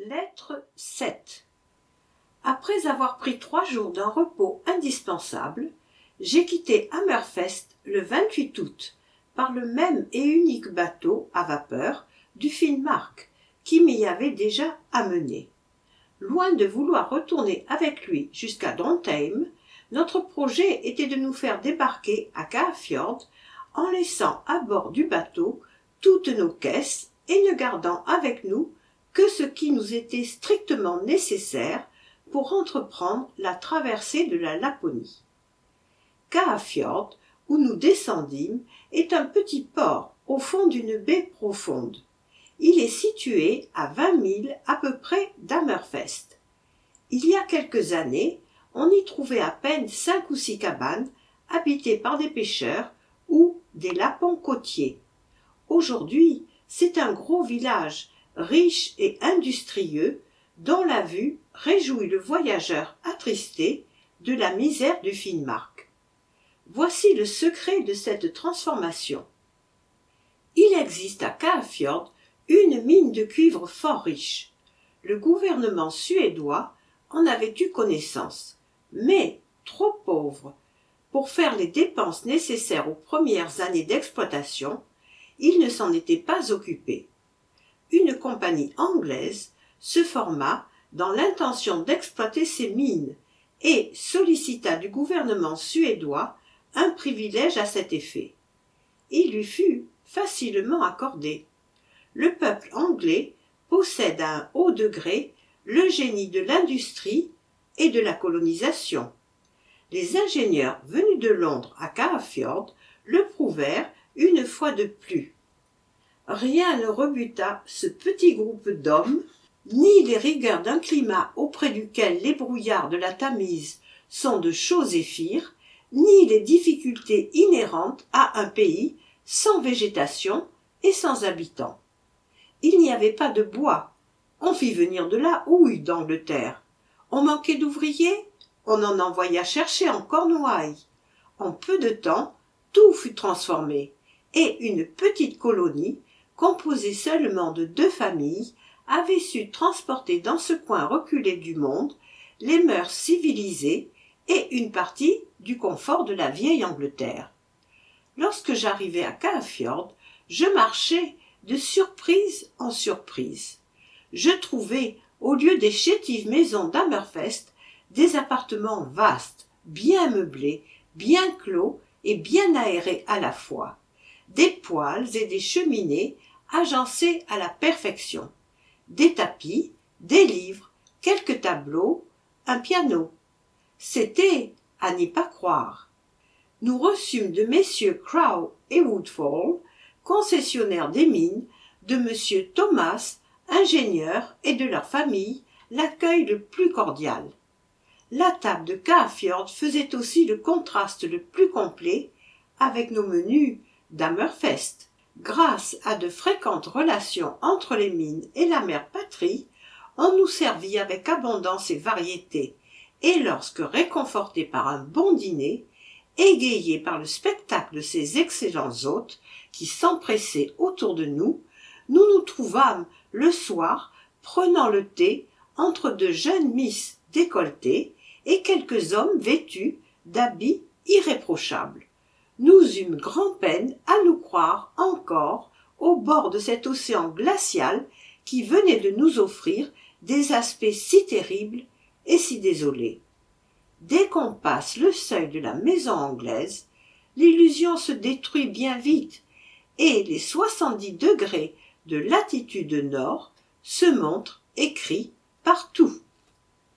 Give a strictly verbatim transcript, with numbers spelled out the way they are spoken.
Lettre sept. Après avoir pris trois jours d'un repos indispensable, j'ai quitté Hammerfest le vingt-huit août par le même et unique bateau à vapeur du Finnmark qui m'y avait déjà amené. Loin de vouloir retourner avec lui jusqu'à Drontheim, notre projet était de nous faire débarquer à Kafjord en laissant à bord du bateau toutes nos caisses et ne gardant avec nous que ce qui nous était strictement nécessaire pour entreprendre la traversée de la Laponie. Kafjord, où nous descendîmes, est un petit port au fond d'une baie profonde. Il est situé à vingt milles à peu près d'Hammerfest. Il y a quelques années, on y trouvait à peine cinq ou six cabanes habitées par des pêcheurs ou des lapons côtiers. Aujourd'hui, c'est un gros village, riche et industrieux, dont la vue réjouit le voyageur attristé de la misère du Finnmark. Voici le secret de cette transformation. Il existe à Kafjord une mine de cuivre fort riche. Le gouvernement suédois en avait eu connaissance, mais trop pauvre pour faire les dépenses nécessaires aux premières années d'exploitation, il ne s'en était pas occupé. Une compagnie anglaise se forma dans l'intention d'exploiter ces mines et sollicita du gouvernement suédois un privilège à cet effet. Il lui fut facilement accordé. Le peuple anglais possède à un haut degré le génie de l'industrie et de la colonisation. Les ingénieurs venus de Londres à Kafjord le prouvèrent une fois de plus. Rien ne rebuta ce petit groupe d'hommes, ni les rigueurs d'un climat auprès duquel les brouillards de la Tamise sont de chauds zéphyrs, ni les difficultés inhérentes à un pays sans végétation et sans habitants. Il n'y avait pas de bois, on fit venir de la houille d'Angleterre. On manquait d'ouvriers, on en envoya chercher en Cornouailles. En peu de temps, tout fut transformé, et une petite colonie, composée seulement de deux familles, avait su transporter dans ce coin reculé du monde les mœurs civilisées et une partie du confort de la vieille Angleterre. Lorsque j'arrivai à Kafjord, je marchai de surprise en surprise. Je trouvai, au lieu des chétives maisons d'Hammerfest, des appartements vastes, bien meublés, bien clos et bien aérés à la fois, des poêles et des cheminées agencées à la perfection, des tapis, des livres, quelques tableaux, un piano. C'était à n'y pas croire. Nous reçûmes de messieurs Crowe et Woodfall, concessionnaires des mines, de monsieur Thomas, ingénieur, et de leur famille, l'accueil le plus cordial. La table de Kafjord faisait aussi le contraste le plus complet avec nos menus d'Hammerfest. Grâce à de fréquentes relations entre les mines et la mère patrie, on nous servit avec abondance et variété, et lorsque réconfortés par un bon dîner, égayés par le spectacle de ces excellents hôtes qui s'empressaient autour de nous, nous nous trouvâmes le soir prenant le thé entre de jeunes misses décolletées et quelques hommes vêtus d'habits irréprochables. Nous eûmes grand-peine à nous croire encore au bord de cet océan glacial qui venait de nous offrir des aspects si terribles et si désolés. Dès qu'on passe le seuil de la maison anglaise, l'illusion se détruit bien vite et les soixante-dix degrés de latitude nord se montrent écrits partout.